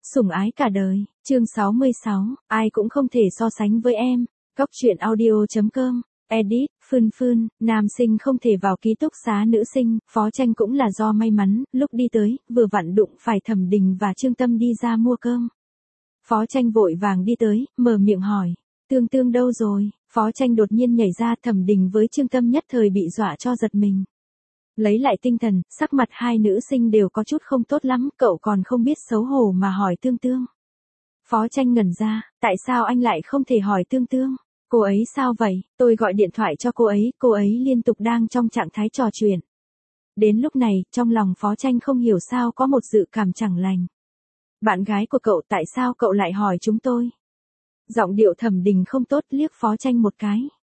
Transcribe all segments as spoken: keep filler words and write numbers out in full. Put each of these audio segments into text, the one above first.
Sủng ái cả đời, chương sáu mươi sáu, ai cũng không thể so sánh với em. Góc truyện audio.com, edit, Phương Phương, nam sinh không thể vào ký túc xá nữ sinh, Phó Tranh cũng là do may mắn, lúc đi tới, vừa vặn đụng phải Thẩm Đình và Trương Tâm đi ra mua cơm. Phó Tranh vội vàng đi tới, mở miệng hỏi, Tương Tương đâu rồi? Phó Tranh đột nhiên nhảy ra, Thẩm Đình với Trương Tâm nhất thời bị dọa cho giật mình. Lấy lại tinh thần, sắc mặt hai nữ sinh đều có chút không tốt lắm, cậu còn không biết xấu hổ mà hỏi Tương Tương. Phó Tranh ngẩn ra, tại sao anh lại không thể hỏi Tương Tương? Cô ấy sao vậy? Tôi gọi điện thoại cho cô ấy, cô ấy liên tục đang trong trạng thái trò chuyện. Đến lúc này, trong lòng Phó Tranh không hiểu sao có một dự cảm chẳng lành. Bạn gái của cậu, tại sao cậu lại hỏi chúng tôi? Giọng điệu Thẩm Đình không tốt, liếc Phó Tranh một cái.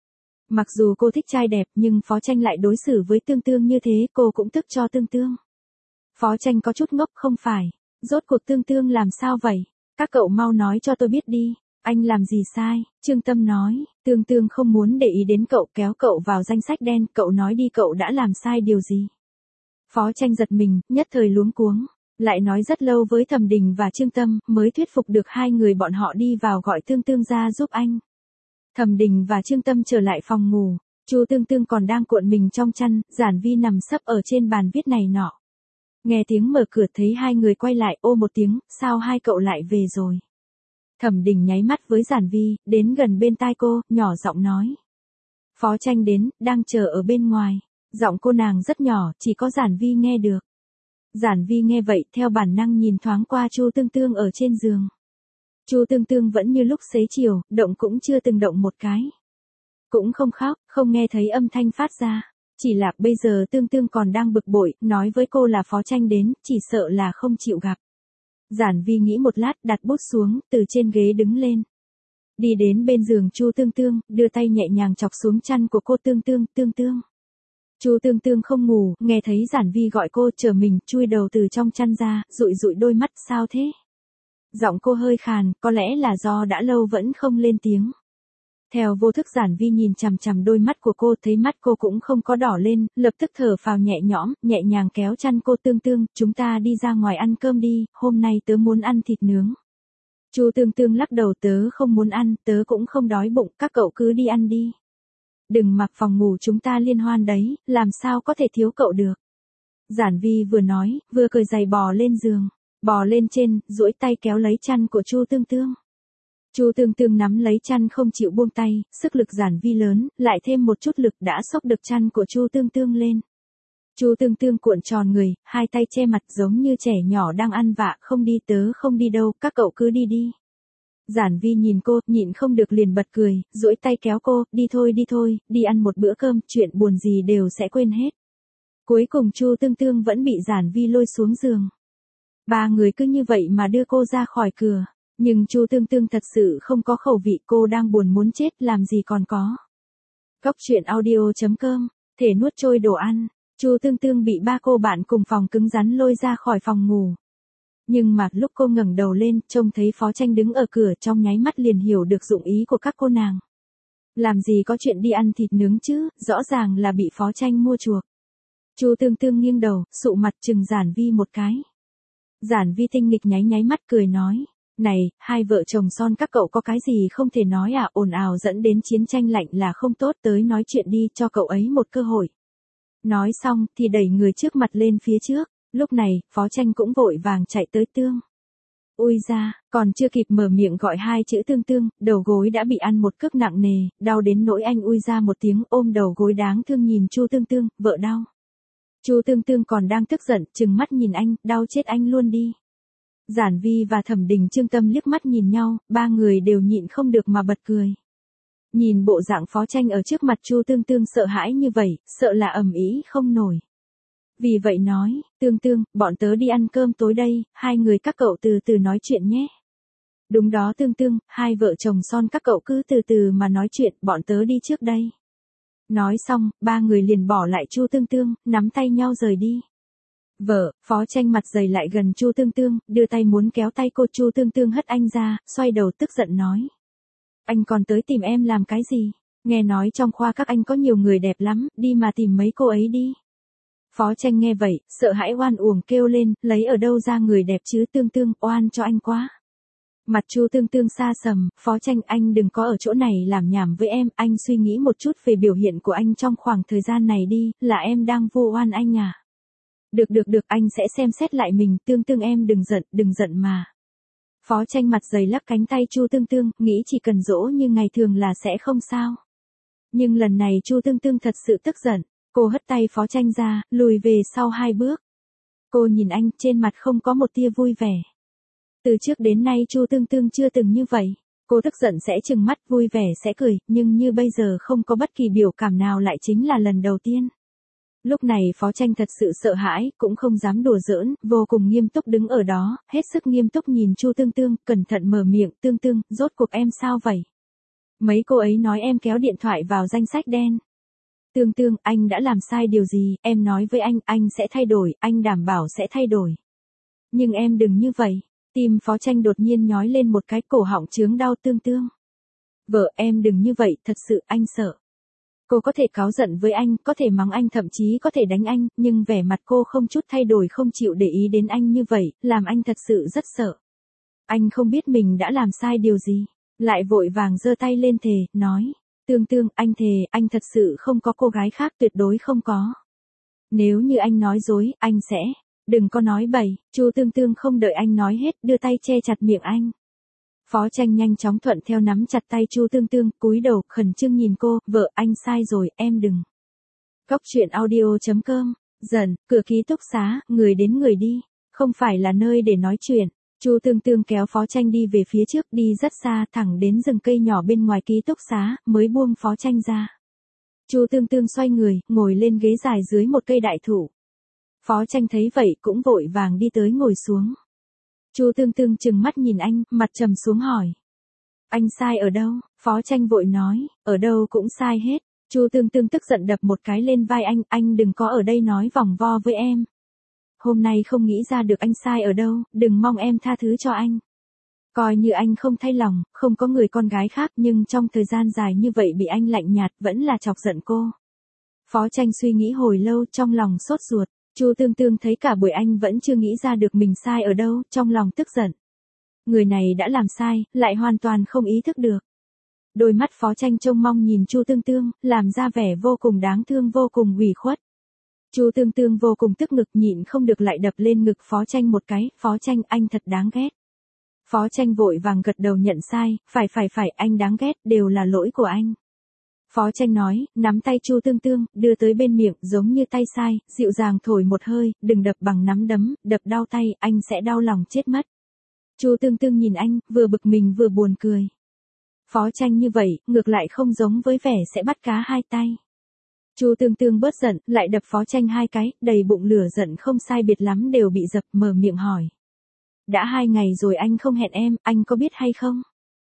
Mặc dù cô thích trai đẹp nhưng Phó Tranh lại đối xử với Tương Tương như thế, cô cũng tức cho Tương Tương. Phó Tranh có chút ngốc, không phải. Rốt cuộc Tương Tương làm sao vậy? Các cậu mau nói cho tôi biết đi. Anh làm gì sai? Trương Tâm nói, Tương Tương không muốn để ý đến cậu, kéo cậu vào danh sách đen, cậu nói đi cậu đã làm sai điều gì? Phó Tranh giật mình, nhất thời luống cuống. Lại nói rất lâu với Thẩm Đình và Trương Tâm, mới thuyết phục được hai người bọn họ đi vào gọi Tương Tương ra giúp anh. Thẩm Đình và Trương Tâm trở lại phòng ngủ, Chu Tương Tương còn đang cuộn mình trong chăn, Giản Vi nằm sấp ở trên bàn viết này nọ. Nghe tiếng mở cửa thấy hai người quay lại, ô một tiếng, sao hai cậu lại về rồi? Thẩm Đình nháy mắt với Giản Vi, đến gần bên tai cô, nhỏ giọng nói. Phó Tranh đến, đang chờ ở bên ngoài. Giọng cô nàng rất nhỏ, chỉ có Giản Vi nghe được. Giản Vi nghe vậy, theo bản năng nhìn thoáng qua Chu Tương Tương ở trên giường. Chu Tương Tương vẫn như lúc xế chiều, động cũng chưa từng động một cái. Cũng không khóc, không nghe thấy âm thanh phát ra. Chỉ là bây giờ Tương Tương còn đang bực bội, nói với cô là Phó Tranh đến, chỉ sợ là không chịu gặp. Giản Vi nghĩ một lát, đặt bút xuống, từ trên ghế đứng lên. Đi đến bên giường Chu Tương Tương, đưa tay nhẹ nhàng chọc xuống chăn của cô. Tương Tương, Tương Tương. Chu Tương Tương không ngủ, nghe thấy Giản Vi gọi cô, trở mình, chui đầu từ trong chăn ra, dụi dụi đôi mắt, sao thế? Giọng cô hơi khàn, có lẽ là do đã lâu vẫn không lên tiếng. Theo vô thức Giản Vi nhìn chằm chằm đôi mắt của cô, thấy mắt cô cũng không có đỏ lên, lập tức thở phào nhẹ nhõm, nhẹ nhàng kéo chăn cô. Tương Tương, chúng ta đi ra ngoài ăn cơm đi, hôm nay tớ muốn ăn thịt nướng. Chu Tương Tương lắc đầu, tớ không muốn ăn, tớ cũng không đói bụng, các cậu cứ đi ăn đi. Đừng mặc phòng ngủ chúng ta liên hoan đấy, làm sao có thể thiếu cậu được. Giản Vi vừa nói, vừa cởi giày bò lên giường. Bò lên trên, duỗi tay kéo lấy chăn của Chu Tương Tương. Chu Tương Tương nắm lấy chăn không chịu buông tay, sức lực Giản Vi lớn, lại thêm một chút lực đã xốc được chăn của Chu Tương Tương lên. Chu Tương Tương cuộn tròn người, hai tay che mặt giống như trẻ nhỏ đang ăn vạ, không đi tớ không đi đâu, các cậu cứ đi đi. Giản Vi nhìn cô, nhịn không được liền bật cười, duỗi tay kéo cô, đi thôi đi thôi, đi ăn một bữa cơm, chuyện buồn gì đều sẽ quên hết. Cuối cùng Chu Tương Tương vẫn bị Giản Vi lôi xuống giường. Ba người cứ như vậy mà đưa cô ra khỏi cửa. Nhưng Chu Tương Tương thật sự không có khẩu vị, cô đang buồn muốn chết, làm gì còn có. Góc truyện audio.com, thể nuốt trôi đồ ăn. Chu Tương Tương bị ba cô bạn cùng phòng cứng rắn lôi ra khỏi phòng ngủ. Nhưng mà lúc cô ngẩng đầu lên, trông thấy Phó Tranh đứng ở cửa, trong nháy mắt liền hiểu được dụng ý của các cô nàng. Làm gì có chuyện đi ăn thịt nướng chứ, rõ ràng là bị Phó Tranh mua chuộc. Chu Tương Tương nghiêng đầu, sụ mặt trừng Giản Vi một cái. Giản Vi tinh nghịch nháy nháy mắt cười nói, này, hai vợ chồng son các cậu có cái gì không thể nói à, ồn ào dẫn đến chiến tranh lạnh là không tốt, tới nói chuyện đi, cho cậu ấy một cơ hội. Nói xong thì đẩy người trước mặt lên phía trước, lúc này, Phó Tranh cũng vội vàng chạy tới Tương. Ui ra, còn chưa kịp mở miệng gọi hai chữ Tương Tương, đầu gối đã bị ăn một cước nặng nề, đau đến nỗi anh ui ra một tiếng, ôm đầu gối đáng thương nhìn Chu Tương Tương, vợ đau. Chu Tương Tương còn đang tức giận, trừng mắt nhìn anh, đau chết anh luôn đi. Giản Vi và Thẩm Đình Trương Tâm liếc mắt nhìn nhau, ba người đều nhịn không được mà bật cười. Nhìn bộ dạng Phó Tranh ở trước mặt Chu Tương Tương sợ hãi như vậy, sợ là ầm ĩ không nổi. Vì vậy nói, Tương Tương, bọn tớ đi ăn cơm tối đây, hai người các cậu từ từ nói chuyện nhé. Đúng đó Tương Tương, hai vợ chồng son các cậu cứ từ từ mà nói chuyện, bọn tớ đi trước đây. Nói xong, ba người liền bỏ lại Chu Tương Tương, nắm tay nhau rời đi. Vợ, Phó Tranh mặt dày lại gần Chu Tương Tương, đưa tay muốn kéo tay cô. Chu Tương Tương hất anh ra, xoay đầu tức giận nói. Anh còn tới tìm em làm cái gì? Nghe nói trong khoa các anh có nhiều người đẹp lắm, đi mà tìm mấy cô ấy đi. Phó Tranh nghe vậy, sợ hãi oan uổng kêu lên, lấy ở đâu ra người đẹp chứ Tương Tương, oan cho anh quá. Mặt Chu Tương Tương xa sầm, Phó Tranh anh đừng có ở chỗ này làm nhảm với em, anh suy nghĩ một chút về biểu hiện của anh trong khoảng thời gian này đi, là em đang vu oan anh à. Được được được, anh sẽ xem xét lại mình, Tương Tương em đừng giận, đừng giận mà. Phó Tranh mặt dày lắc cánh tay Chu Tương Tương, nghĩ chỉ cần dỗ như ngày thường là sẽ không sao. Nhưng lần này Chu Tương Tương thật sự tức giận, cô hất tay Phó Tranh ra, lùi về sau hai bước. Cô nhìn anh, trên mặt không có một tia vui vẻ. Từ trước đến nay Chu Tương Tương chưa từng như vậy, cô tức giận sẽ trừng mắt, vui vẻ sẽ cười, nhưng như bây giờ không có bất kỳ biểu cảm nào lại chính là lần đầu tiên. Lúc này Phó Tranh thật sự sợ hãi, cũng không dám đùa giỡn, vô cùng nghiêm túc đứng ở đó, hết sức nghiêm túc nhìn Chu Tương Tương, cẩn thận mở miệng, Tương Tương, rốt cuộc em sao vậy? Mấy cô ấy nói em kéo điện thoại vào danh sách đen. Tương Tương, anh đã làm sai điều gì, em nói với anh, anh sẽ thay đổi, anh đảm bảo sẽ thay đổi. Nhưng em đừng như vậy. Tim Phó Tranh đột nhiên nhói lên một cái, cổ họng chướng đau. Tương Tương. Vợ em đừng như vậy, thật sự anh sợ. Cô có thể cáu giận với anh, có thể mắng anh, thậm chí có thể đánh anh, nhưng vẻ mặt cô không chút thay đổi, không chịu để ý đến anh như vậy, làm anh thật sự rất sợ. Anh không biết mình đã làm sai điều gì, lại vội vàng giơ tay lên thề, nói. Tương Tương, anh thề, anh thật sự không có cô gái khác, tuyệt đối không có. Nếu như anh nói dối, anh sẽ... Đừng có nói bậy, Chu Tương Tương không đợi anh nói hết, đưa tay che chặt miệng anh. Phó Tranh nhanh chóng thuận theo nắm chặt tay Chu Tương Tương, cúi đầu, khẩn trương nhìn cô, vợ anh sai rồi, em đừng. Cóc truyện audio chấm com, dần, cửa ký túc xá, người đến người đi, không phải là nơi để nói chuyện. Chu Tương Tương kéo Phó Tranh đi về phía trước, đi rất xa, thẳng đến rừng cây nhỏ bên ngoài ký túc xá, mới buông Phó Tranh ra. Chu Tương Tương xoay người, ngồi lên ghế dài dưới một cây đại thụ. Phó Tranh thấy vậy cũng vội vàng đi tới ngồi xuống. Chu Tương Tương trừng mắt nhìn anh, mặt trầm xuống hỏi. Anh sai ở đâu? Phó Tranh vội nói, ở đâu cũng sai hết. Chu Tương Tương tức giận đập một cái lên vai anh, anh đừng có ở đây nói vòng vo với em. Hôm nay không nghĩ ra được anh sai ở đâu, đừng mong em tha thứ cho anh. Coi như anh không thay lòng, không có người con gái khác, nhưng trong thời gian dài như vậy bị anh lạnh nhạt vẫn là chọc giận cô. Phó Tranh suy nghĩ hồi lâu, trong lòng sốt ruột. Chu Tương Tương thấy cả buổi anh vẫn chưa nghĩ ra được mình sai ở đâu, trong lòng tức giận. Người này đã làm sai, lại hoàn toàn không ý thức được. Đôi mắt Phó Tranh trông mong nhìn Chu Tương Tương, làm ra vẻ vô cùng đáng thương, vô cùng ủy khuất. Chu Tương Tương vô cùng tức ngực, nhịn không được lại đập lên ngực Phó Tranh một cái, Phó Tranh anh thật đáng ghét. Phó Tranh vội vàng gật đầu nhận sai, phải phải phải, anh đáng ghét, đều là lỗi của anh. Phó Tranh nói, nắm tay Chu Tương Tương, đưa tới bên miệng, giống như tay sai, dịu dàng thổi một hơi, đừng đập bằng nắm đấm, đập đau tay, anh sẽ đau lòng chết mất. Chu Tương Tương nhìn anh, vừa bực mình vừa buồn cười. Phó Tranh như vậy, ngược lại không giống với vẻ sẽ bắt cá hai tay. Chu Tương Tương bớt giận, lại đập Phó Tranh hai cái, đầy bụng lửa giận không sai biệt lắm đều bị dập, mở miệng hỏi. Đã hai ngày rồi anh không hẹn em, anh có biết hay không?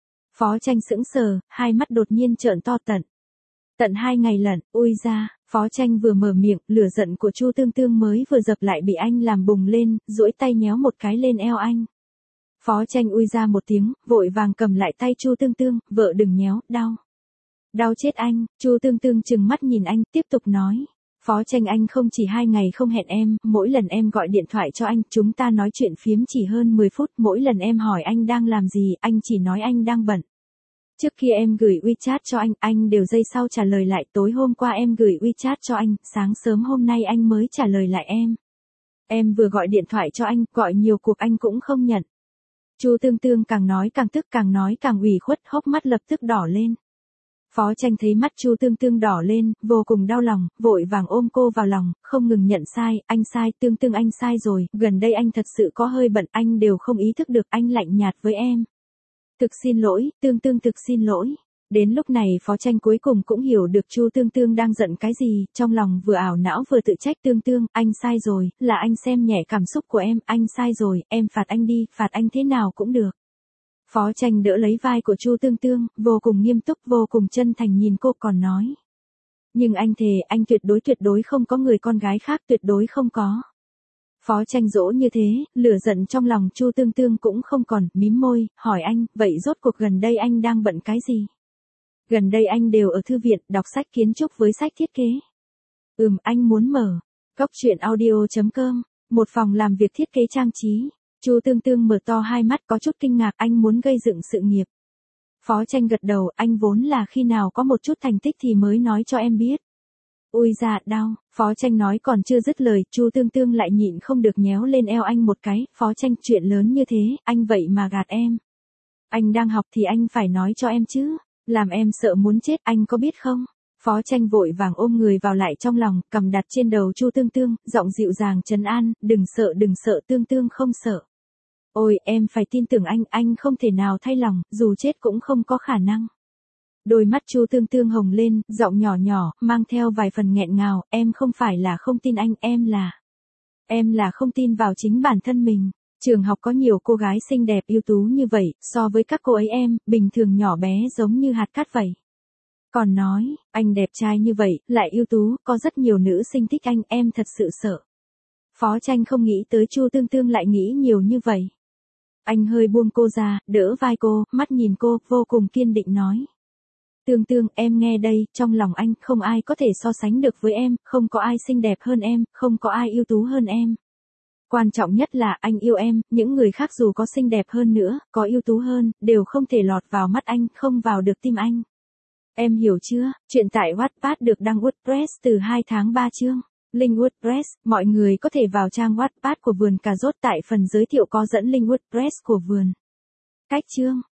Phó Tranh sững sờ, hai mắt đột nhiên trợn to tận. Tận hai ngày lận, ui ra, Phó Tranh vừa mở miệng, lửa giận của Chu Tương Tương mới vừa dập lại bị anh làm bùng lên, duỗi tay nhéo một cái lên eo anh. Phó Tranh ui ra một tiếng, vội vàng cầm lại tay Chu Tương Tương, vợ đừng nhéo, đau. Đau chết anh, Chu Tương Tương trừng mắt nhìn anh, tiếp tục nói. Phó Tranh anh không chỉ hai ngày không hẹn em, mỗi lần em gọi điện thoại cho anh, chúng ta nói chuyện phiếm chỉ hơn mười phút, mỗi lần em hỏi anh đang làm gì, anh chỉ nói anh đang bận. Trước khi em gửi WeChat cho anh, anh đều giây sau trả lời lại, tối hôm qua em gửi WeChat cho anh, sáng sớm hôm nay anh mới trả lời lại em. Em vừa gọi điện thoại cho anh, gọi nhiều cuộc anh cũng không nhận. Chu Tương Tương càng nói càng tức, càng nói càng ủy khuất, hốc mắt lập tức đỏ lên. Phó Tranh thấy mắt Chu Tương Tương đỏ lên, vô cùng đau lòng, vội vàng ôm cô vào lòng, không ngừng nhận sai, anh sai, Tương Tương anh sai rồi, gần đây anh thật sự có hơi bận, anh đều không ý thức được, anh lạnh nhạt với em. Thực xin lỗi, Tương Tương thực xin lỗi. Đến lúc này Phó Tranh cuối cùng cũng hiểu được Chu Tương Tương đang giận cái gì, trong lòng vừa ảo não vừa tự trách. Tương Tương, anh sai rồi, là anh xem nhẹ cảm xúc của em, anh sai rồi, em phạt anh đi, phạt anh thế nào cũng được. Phó Tranh đỡ lấy vai của Chu Tương Tương, vô cùng nghiêm túc, vô cùng chân thành nhìn cô còn nói. Nhưng anh thề, anh tuyệt đối tuyệt đối không có người con gái khác, tuyệt đối không có. Phó Tranh dỗ như thế, lửa giận trong lòng Chu Tương Tương cũng không còn, mím môi, hỏi anh, vậy rốt cuộc gần đây anh đang bận cái gì? Gần đây anh đều ở thư viện, đọc sách kiến trúc với sách thiết kế. Ừm, anh muốn mở Cốc truyện audio chấm com, một phòng làm việc thiết kế trang trí. Chu Tương Tương mở to hai mắt có chút kinh ngạc, anh muốn gây dựng sự nghiệp. Phó Tranh gật đầu, anh vốn là khi nào có một chút thành tích thì mới nói cho em biết. Ui dạ đau, Phó Tranh nói còn chưa dứt lời, Chu Tương Tương lại nhịn không được nhéo lên eo anh một cái, Phó Tranh chuyện lớn như thế, anh vậy mà gạt em. Anh đang học thì anh phải nói cho em chứ, làm em sợ muốn chết, anh có biết không? Phó Tranh vội vàng ôm người vào lại trong lòng, cầm đặt trên đầu Chu Tương Tương, giọng dịu dàng trấn an, đừng sợ đừng sợ Tương Tương không sợ. Ôi em phải tin tưởng anh, anh không thể nào thay lòng, dù chết cũng không có khả năng. Đôi mắt Chu Tương Tương hồng lên, giọng nhỏ nhỏ, mang theo vài phần nghẹn ngào, em không phải là không tin anh, em là... Em là không tin vào chính bản thân mình. Trường học có nhiều cô gái xinh đẹp ưu tú như vậy, so với các cô ấy em, bình thường nhỏ bé giống như hạt cát vậy. Còn nói, anh đẹp trai như vậy, lại ưu tú, có rất nhiều nữ sinh thích anh, em thật sự sợ. Phó Tranh không nghĩ tới Chu Tương Tương lại nghĩ nhiều như vậy. Anh hơi buông cô ra, đỡ vai cô, mắt nhìn cô, vô cùng kiên định nói. Tương Tương, em nghe đây, trong lòng anh, không ai có thể so sánh được với em, không có ai xinh đẹp hơn em, không có ai ưu tú hơn em. Quan trọng nhất là anh yêu em, những người khác dù có xinh đẹp hơn nữa, có ưu tú hơn, đều không thể lọt vào mắt anh, không vào được tim anh. Em hiểu chưa? Chuyện tại Wattpad được đăng WordPress từ hai tháng ba chương. Link WordPress, mọi người có thể vào trang Wattpad của vườn cà rốt tại phần giới thiệu có dẫn link WordPress của vườn. Cách chương